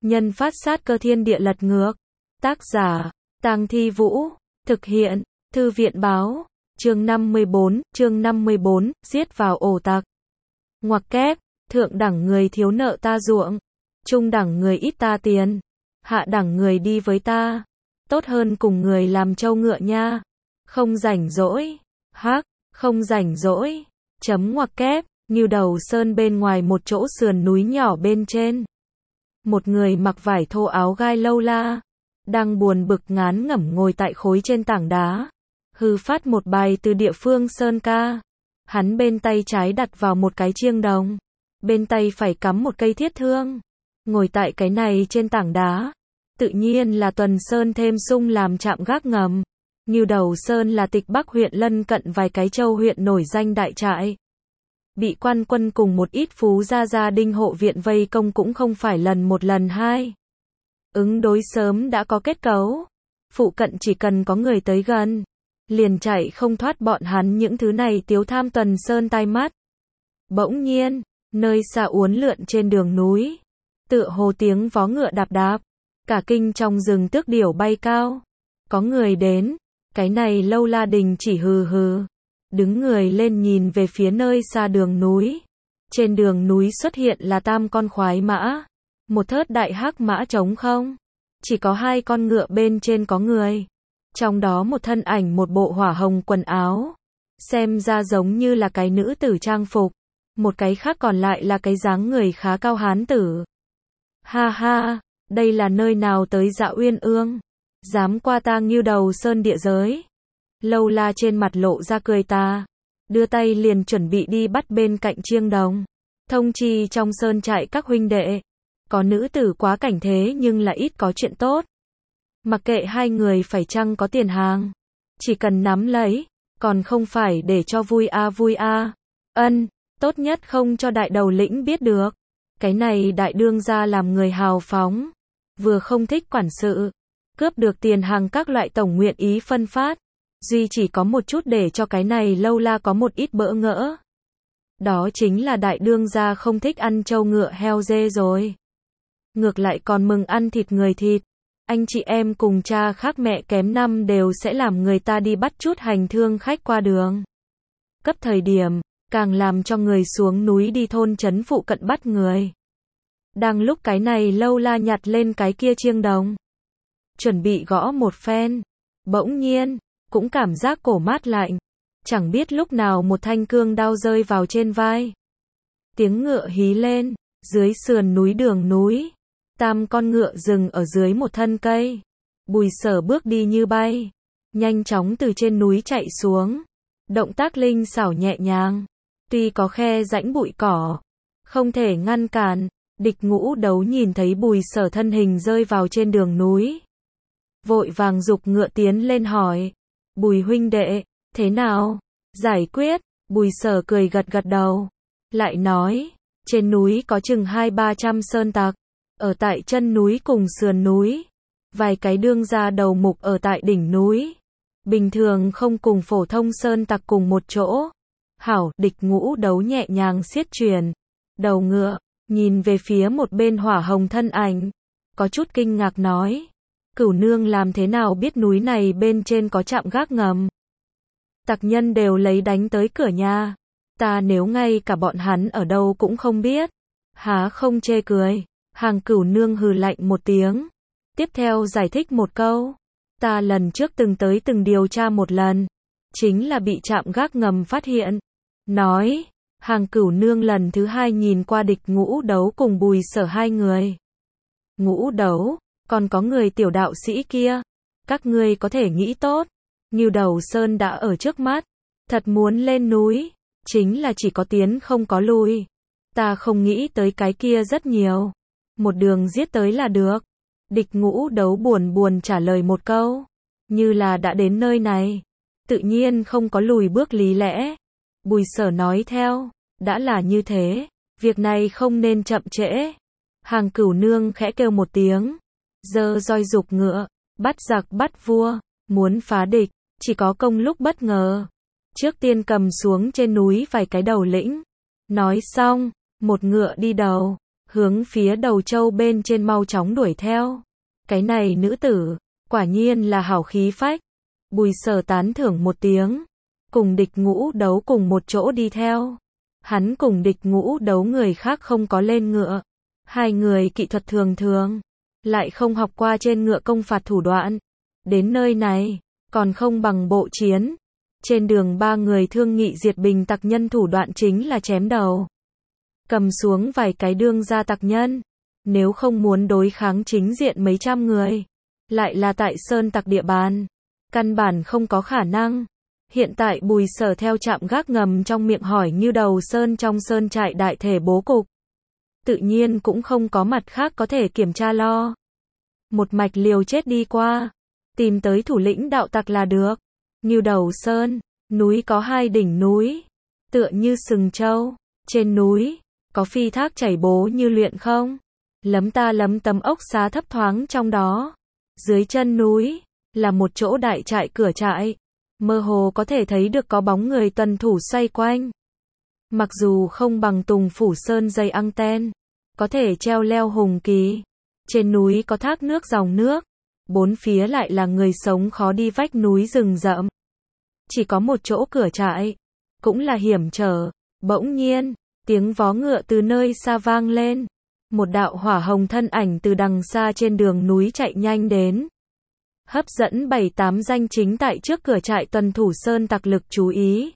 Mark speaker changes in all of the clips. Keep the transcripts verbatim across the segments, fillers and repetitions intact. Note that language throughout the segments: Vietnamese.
Speaker 1: Nhân phát sát cơ thiên địa lật ngược. Tác giả, Tang Thi Vũ. Thực hiện, Thư viện báo. Chương năm mươi bốn, chương năm mươi bốn, giết vào ổ tặc. Ngoặc kép, thượng đẳng người thiếu nợ ta ruộng, trung đẳng người ít ta tiền, hạ đẳng người đi với ta, tốt hơn cùng người làm trâu ngựa nha. Không rảnh rỗi, hắc, không rảnh rỗi, chấm ngoặc kép, Ngưu Đầu Sơn bên ngoài một chỗ sườn núi nhỏ bên trên. Một người mặc vải thô áo gai lâu la, đang buồn bực ngán ngẩm ngồi tại khối trên tảng đá, hư phát một bài từ địa phương sơn ca. Hắn bên tay trái đặt vào một cái chiêng đồng, bên tay phải cắm một cây thiết thương. Ngồi tại cái này trên tảng đá, tự nhiên là Tuần Sơn thêm sung làm trạm gác ngầm. Ngưu Đầu Sơn là Tịch Bắc huyện lân cận vài cái châu huyện nổi danh đại trại. Bị quan quân cùng một ít phú gia gia đinh hộ viện vây công cũng không phải lần một lần hai. Ứng đối sớm đã có kết cấu. Phụ cận chỉ cần có người tới gần, liền chạy không thoát bọn hắn những thứ này tiếu tham Tuần Sơn tai mắt. Bỗng nhiên, nơi xa uốn lượn trên đường núi, tựa hồ tiếng vó ngựa đạp đạp, cả kinh trong rừng tước điểu bay cao. Có người đến, cái này Lâu La Đình chỉ hừ hừ, đứng người lên nhìn về phía nơi xa đường núi. Trên đường núi xuất hiện là tam con khoái mã, một thớt đại hắc mã trống không, chỉ có hai con ngựa bên trên có người. Trong đó một thân ảnh một bộ hỏa hồng quần áo, xem ra giống như là cái nữ tử trang phục, một cái khác còn lại là cái dáng người khá cao hán tử. Ha ha, đây là nơi nào tới Dạ Uyên Ương, dám qua ta Ngưu Đầu Sơn địa giới. Lâu La trên mặt lộ ra cười ta, đưa tay liền chuẩn bị đi bắt bên cạnh chiêng đồng, thông chi trong sơn trại các huynh đệ, có nữ tử quá cảnh thế nhưng là ít có chuyện tốt. Mặc kệ hai người phải chăng có tiền hàng, chỉ cần nắm lấy, còn không phải để cho vui a vui a. Ân, tốt nhất không cho đại đầu lĩnh biết được. Cái này đại đương gia làm người hào phóng, vừa không thích quản sự, cướp được tiền hàng các loại tổng nguyện ý phân phát, duy chỉ có một chút để cho cái này Lâu La có một ít bỡ ngỡ. Đó chính là đại đương gia không thích ăn trâu ngựa heo dê rồi. Ngược lại còn mừng ăn thịt người thịt. Anh chị em cùng cha khác mẹ kém năm đều sẽ làm người ta đi bắt chút hành thương khách qua đường. Cấp thời điểm, càng làm cho người xuống núi đi thôn trấn phụ cận bắt người. Đang lúc cái này Lâu La nhặt lên cái kia chiêng đồng, chuẩn bị gõ một phen, bỗng nhiên, cũng cảm giác cổ mát lạnh. Chẳng biết lúc nào một thanh cương đao rơi vào trên vai. Tiếng ngựa hí lên, dưới sườn núi đường núi. Tam con ngựa dừng ở dưới một thân cây. Bùi Sở bước đi như bay, nhanh chóng từ trên núi chạy xuống. Động tác linh xảo nhẹ nhàng, tuy có khe rãnh bụi cỏ, không thể ngăn cản. Địch Ngũ Đấu nhìn thấy Bùi Sở thân hình rơi vào trên đường núi, vội vàng giục ngựa tiến lên hỏi, Bùi huynh đệ, thế nào? Giải quyết. Bùi Sở cười gật gật đầu, lại nói, trên núi có chừng hai ba trăm sơn tặc, ở tại chân núi cùng sườn núi, vài cái đương gia đầu mục ở tại đỉnh núi, bình thường không cùng phổ thông sơn tặc cùng một chỗ. Hảo. Địch Ngũ Đấu nhẹ nhàng xiết chuyền đầu ngựa, nhìn về phía một bên hỏa hồng thân ảnh, có chút kinh ngạc nói, Cửu nương làm thế nào biết núi này bên trên có trạm gác ngầm? Tặc nhân đều lấy đánh tới cửa nhà, ta nếu ngay cả bọn hắn ở đâu cũng không biết, há không chê cười. Hàng Cửu nương hừ lạnh một tiếng, tiếp theo giải thích một câu, ta lần trước từng tới từng điều tra một lần, chính là bị trạm gác ngầm phát hiện. Nói, Hàng Cửu nương lần thứ hai nhìn qua Địch Ngũ Đấu cùng Bùi Sở hai người. Ngũ Đấu, còn có người tiểu đạo sĩ kia, các ngươi có thể nghĩ tốt, Ngưu Đầu Sơn đã ở trước mắt, thật muốn lên núi, chính là chỉ có tiến không có lui. Ta không nghĩ tới cái kia rất nhiều, một đường giết tới là được. Địch Ngũ Đấu buồn buồn trả lời một câu, như là đã đến nơi này, tự nhiên không có lùi bước lý lẽ. Bùi Sở nói theo, đã là như thế, việc này không nên chậm trễ. Hàng Cửu nương khẽ kêu một tiếng, giơ roi giục ngựa, bắt giặc bắt vua, muốn phá địch, chỉ có công lúc bất ngờ. Trước tiên cầm xuống trên núi vài cái đầu lĩnh. Nói xong, một ngựa đi đầu, hướng phía đầu châu bên trên mau chóng đuổi theo. Cái này nữ tử, quả nhiên là hảo khí phách. Bùi Sở tán thưởng một tiếng, cùng địch ngũ đấu cùng một chỗ đi theo. Hắn cùng địch ngũ đấu người khác không có lên ngựa. Hai người kỹ thuật thường thường, lại không học qua trên ngựa công phạt thủ đoạn. Đến nơi này, còn không bằng bộ chiến. Trên đường ba người thương nghị diệt bình tặc nhân thủ đoạn chính là chém đầu. Cầm xuống vài cái đương gia tặc nhân. Nếu không muốn đối kháng chính diện mấy trăm người, lại là tại sơn tặc địa bàn, căn bản không có khả năng. Hiện tại Bùi Sở theo trạm gác ngầm trong miệng hỏi như đầu sơn trong sơn trại đại thể bố cục. Tự nhiên cũng không có mặt khác có thể kiểm tra lo. Một mạch liều chết đi qua, tìm tới thủ lĩnh đạo tặc là được. Như đầu sơn, núi có hai đỉnh núi, tựa như sừng trâu. Trên núi, có phi thác chảy bố như luyện không. Lấm ta lấm tấm ốc xá thấp thoáng trong đó. Dưới chân núi, là một chỗ đại trại cửa trại. Mơ hồ có thể thấy được có bóng người tuần thủ xoay quanh. Mặc dù không bằng Tùng Phủ Sơn dây anten, có thể treo leo hùng kỳ. Trên núi có thác nước dòng nước, bốn phía lại là người sống khó đi vách núi rừng rậm. Chỉ có một chỗ cửa trại, cũng là hiểm trở. Bỗng nhiên, tiếng vó ngựa từ nơi xa vang lên. Một đạo hỏa hồng thân ảnh từ đằng xa trên đường núi chạy nhanh đến. Hấp dẫn bảy tám danh chính tại trước cửa trại tuần thủ sơn tặc lực chú ý.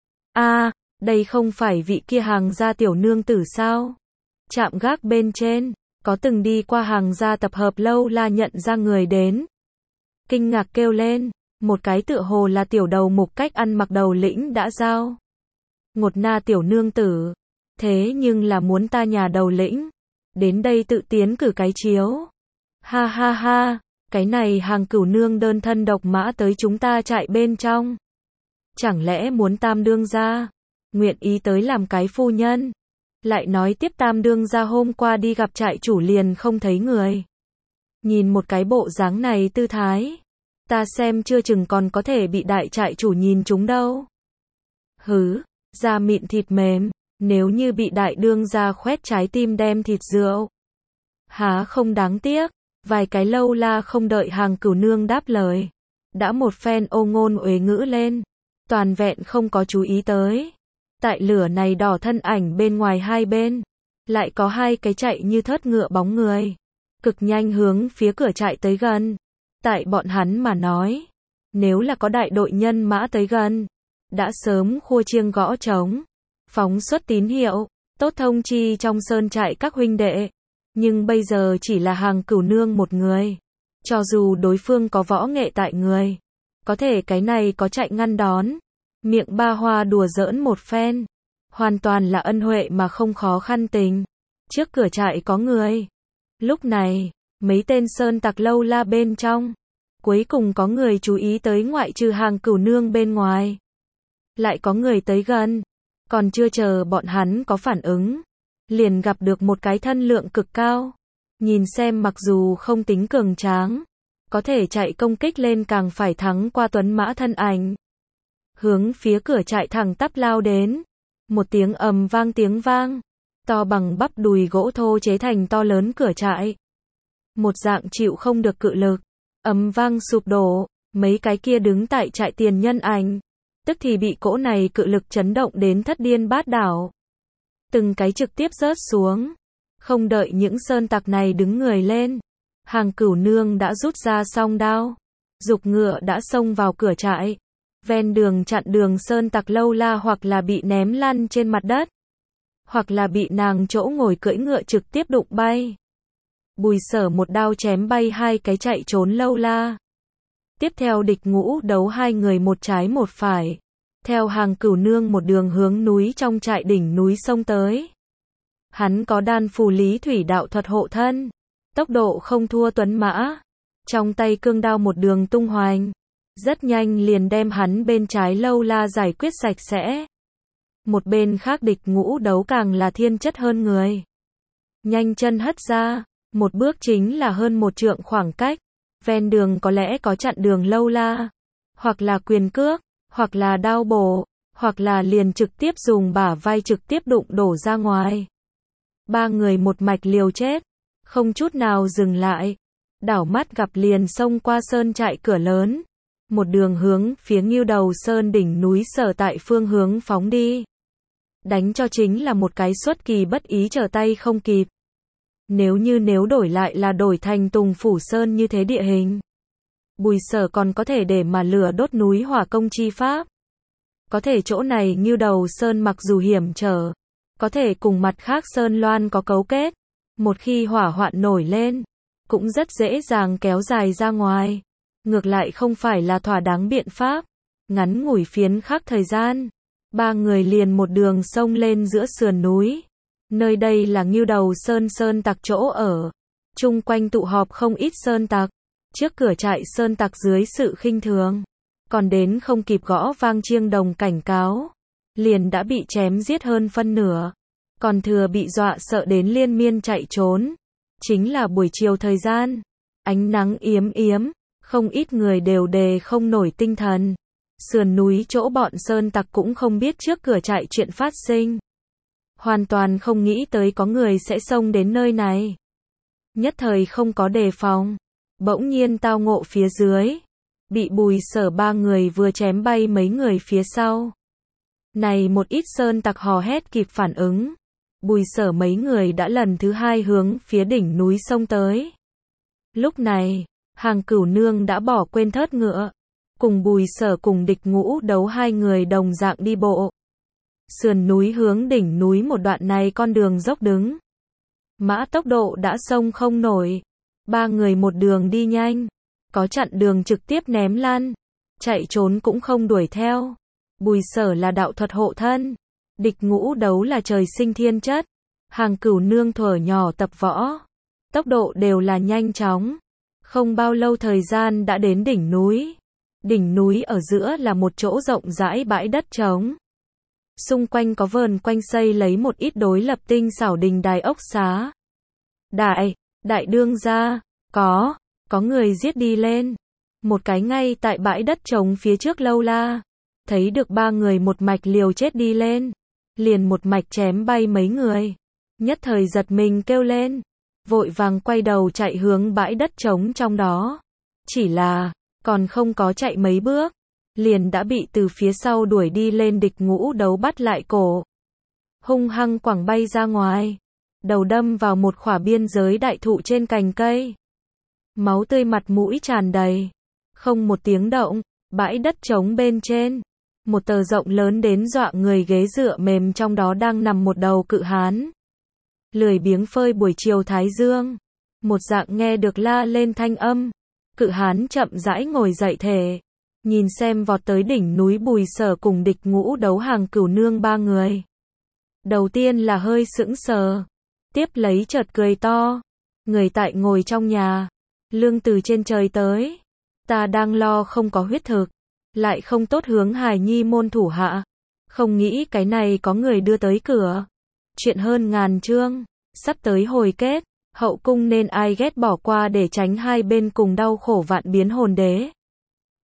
Speaker 1: A, à, đây không phải vị kia hàng gia tiểu nương tử sao? Trạm gác bên trên, có từng đi qua hàng gia tập hợp lâu la nhận ra người đến. Kinh ngạc kêu lên, một cái tựa hồ là tiểu đầu mục cách ăn mặc đầu lĩnh đã giao. Ngột na tiểu nương tử, thế nhưng là muốn ta nhà đầu lĩnh, đến đây tự tiến cử cái chiếu. Ha ha ha, cái này hàng cửu nương đơn thân độc mã tới chúng ta trại bên trong. Chẳng lẽ muốn tam đương gia, nguyện ý tới làm cái phu nhân. Lại nói tiếp tam đương gia hôm qua đi gặp trại chủ liền không thấy người. Nhìn một cái bộ dáng này tư thái, ta xem chưa chừng còn có thể bị đại trại chủ nhìn chúng đâu. Hứ, da mịn thịt mềm, nếu như bị đại đương gia khoét trái tim đem thịt rượu. Há không đáng tiếc, vài cái lâu la không đợi hàng cửu nương đáp lời. Đã một phen ô ngôn uế ngữ lên, toàn vẹn không có chú ý tới. Tại lửa này đỏ thân ảnh bên ngoài hai bên, lại có hai cái chạy như thớt ngựa bóng người. Cực nhanh hướng phía cửa trại tới gần. Tại bọn hắn mà nói, nếu là có đại đội nhân mã tới gần, đã sớm khua chiêng gõ trống, phóng xuất tín hiệu, tốt thông chi trong sơn trại các huynh đệ. Nhưng bây giờ chỉ là hàng cửu nương một người. Cho dù đối phương có võ nghệ tại người, có thể cái này có chạy ngăn đón. Miệng ba hoa đùa giỡn một phen, hoàn toàn là ân huệ mà không khó khăn tình. Trước cửa trại có người. Lúc này, mấy tên sơn tặc lâu la bên trong, cuối cùng có người chú ý tới ngoại trừ hàng cửu nương bên ngoài. Lại có người tới gần, còn chưa chờ bọn hắn có phản ứng, liền gặp được một cái thân lượng cực cao. Nhìn xem mặc dù không tính cường tráng, có thể chạy công kích lên càng phải thắng qua tuấn mã thân ảnh. Hướng phía cửa trại thẳng tắp lao đến. Một tiếng ầm vang tiếng vang, to bằng bắp đùi gỗ thô chế thành to lớn cửa trại. Một dạng chịu không được cự lực, ầm vang sụp đổ, mấy cái kia đứng tại trại tiền nhân ảnh, tức thì bị cỗ này cự lực chấn động đến thất điên bát đảo. Từng cái trực tiếp rớt xuống, không đợi những sơn tặc này đứng người lên, hàng cửu nương đã rút ra song đao, giục ngựa đã xông vào cửa trại. Ven đường chặn đường sơn tặc lâu la hoặc là bị ném lăn trên mặt đất, hoặc là bị nàng chỗ ngồi cưỡi ngựa trực tiếp đụng bay. Bùi Sở một đao chém bay hai cái chạy trốn lâu la. Tiếp theo địch ngũ đấu hai người một trái một phải, theo hàng cửu nương một đường hướng núi trong trại đỉnh núi sông tới. Hắn có đan phù lý thủy đạo thuật hộ thân, tốc độ không thua tuấn mã, trong tay cương đao một đường tung hoành, rất nhanh liền đem hắn bên trái lâu la giải quyết sạch sẽ. Một bên khác địch ngũ đấu càng là thiên chất hơn người. Nhanh chân hất ra, một bước chính là hơn một trượng khoảng cách. Ven đường có lẽ có chặn đường lâu la, hoặc là quyền cước, hoặc là đao bổ, hoặc là liền trực tiếp dùng bả vai trực tiếp đụng đổ ra ngoài. Ba người một mạch liều chết, không chút nào dừng lại. Đảo mắt gặp liền xông qua sơn trại cửa lớn, một đường hướng phía Ngưu Đầu Sơn đỉnh núi sở tại phương hướng phóng đi. Đánh cho chính là một cái xuất kỳ bất ý trở tay không kịp. Nếu như nếu đổi lại là đổi thành Tùng Phủ Sơn như thế địa hình, Bùi Sở còn có thể để mà lửa đốt núi hỏa công chi pháp. Có thể chỗ này Ngưu Đầu Sơn mặc dù hiểm trở, có thể cùng mặt khác Sơn Loan có cấu kết, một khi hỏa hoạn nổi lên, cũng rất dễ dàng kéo dài ra ngoài. Ngược lại không phải là thỏa đáng biện pháp. Ngắn ngủi phiến khắc thời gian, ba người liền một đường sông lên giữa sườn núi. Nơi đây là Ngưu Đầu Sơn sơn tặc chỗ ở. Chung quanh tụ họp không ít sơn tặc. Trước cửa trại sơn tặc dưới sự khinh thường, còn đến không kịp gõ vang chiêng đồng cảnh cáo, liền đã bị chém giết hơn phân nửa. Còn thừa bị dọa sợ đến liên miên chạy trốn. Chính là buổi chiều thời gian, ánh nắng yếm yếm, không ít người đều đề không nổi tinh thần. Sườn núi chỗ bọn sơn tặc cũng không biết trước cửa trại chuyện phát sinh. Hoàn toàn không nghĩ tới có người sẽ xông đến nơi này. Nhất thời không có đề phòng, bỗng nhiên tao ngộ phía dưới, bị Bùi Sở ba người vừa chém bay mấy người phía sau. Này một ít sơn tặc hò hét kịp phản ứng, Bùi Sở mấy người đã lần thứ hai hướng phía đỉnh núi xông tới. Lúc này, Hàng Cửu Nương đã bỏ quên thớt ngựa, cùng Bùi Sở cùng Địch Ngũ Đấu hai người đồng dạng đi bộ. Sườn núi hướng đỉnh núi một đoạn này con đường dốc đứng, mã tốc độ đã xông không nổi. Ba người một đường đi nhanh, có chặn đường trực tiếp ném lăn, chạy trốn cũng không đuổi theo. Bùi Sở là đạo thuật hộ thân, Địch Ngũ Đấu là trời sinh thiên chất, Hàng Cửu Nương thuở nhỏ tập võ, tốc độ đều là nhanh chóng. Không bao lâu thời gian đã đến đỉnh núi. Đỉnh núi ở giữa là một chỗ rộng rãi bãi đất trống. Xung quanh có vờn quanh xây lấy một ít đối lập tinh xảo đình đài ốc xá. Đại, đại đương gia, có, có người giết đi lên. Một cái ngay tại bãi đất trống phía trước lâu la. Thấy được ba người một mạch liều chết đi lên. Liền một mạch chém bay mấy người. Nhất thời giật mình kêu lên. Vội vàng quay đầu chạy hướng bãi đất trống trong đó. Chỉ là, còn không có chạy mấy bước, liền đã bị từ phía sau đuổi đi lên Địch Ngũ Đấu bắt lại cổ. Hung hăng quẳng bay ra ngoài, đầu đâm vào một khỏa biên giới đại thụ trên cành cây. Máu tươi mặt mũi tràn đầy, không một tiếng động, bãi đất trống bên trên. Một tờ rộng lớn đến dọa người ghế dựa mềm trong đó đang nằm một đầu cự hán. Lười biếng phơi buổi chiều thái dương, một dạng nghe được la lên thanh âm. Cự hán chậm rãi ngồi dậy thể, nhìn xem vọt tới đỉnh núi Bùi Sở cùng Địch Ngũ Đấu Hàng Cửu Nương ba người. Đầu tiên là hơi sững sờ, tiếp lấy chợt cười to. Người tại ngồi trong nhà, lương từ trên trời tới. Ta đang lo không có huyết thực, lại không tốt hướng hài nhi môn thủ hạ. Không nghĩ cái này có người đưa tới cửa. Chuyện hơn ngàn chương, sắp tới hồi kết. Hậu cung nên ai ghét bỏ qua để tránh hai bên cùng đau khổ vạn biến hồn đế.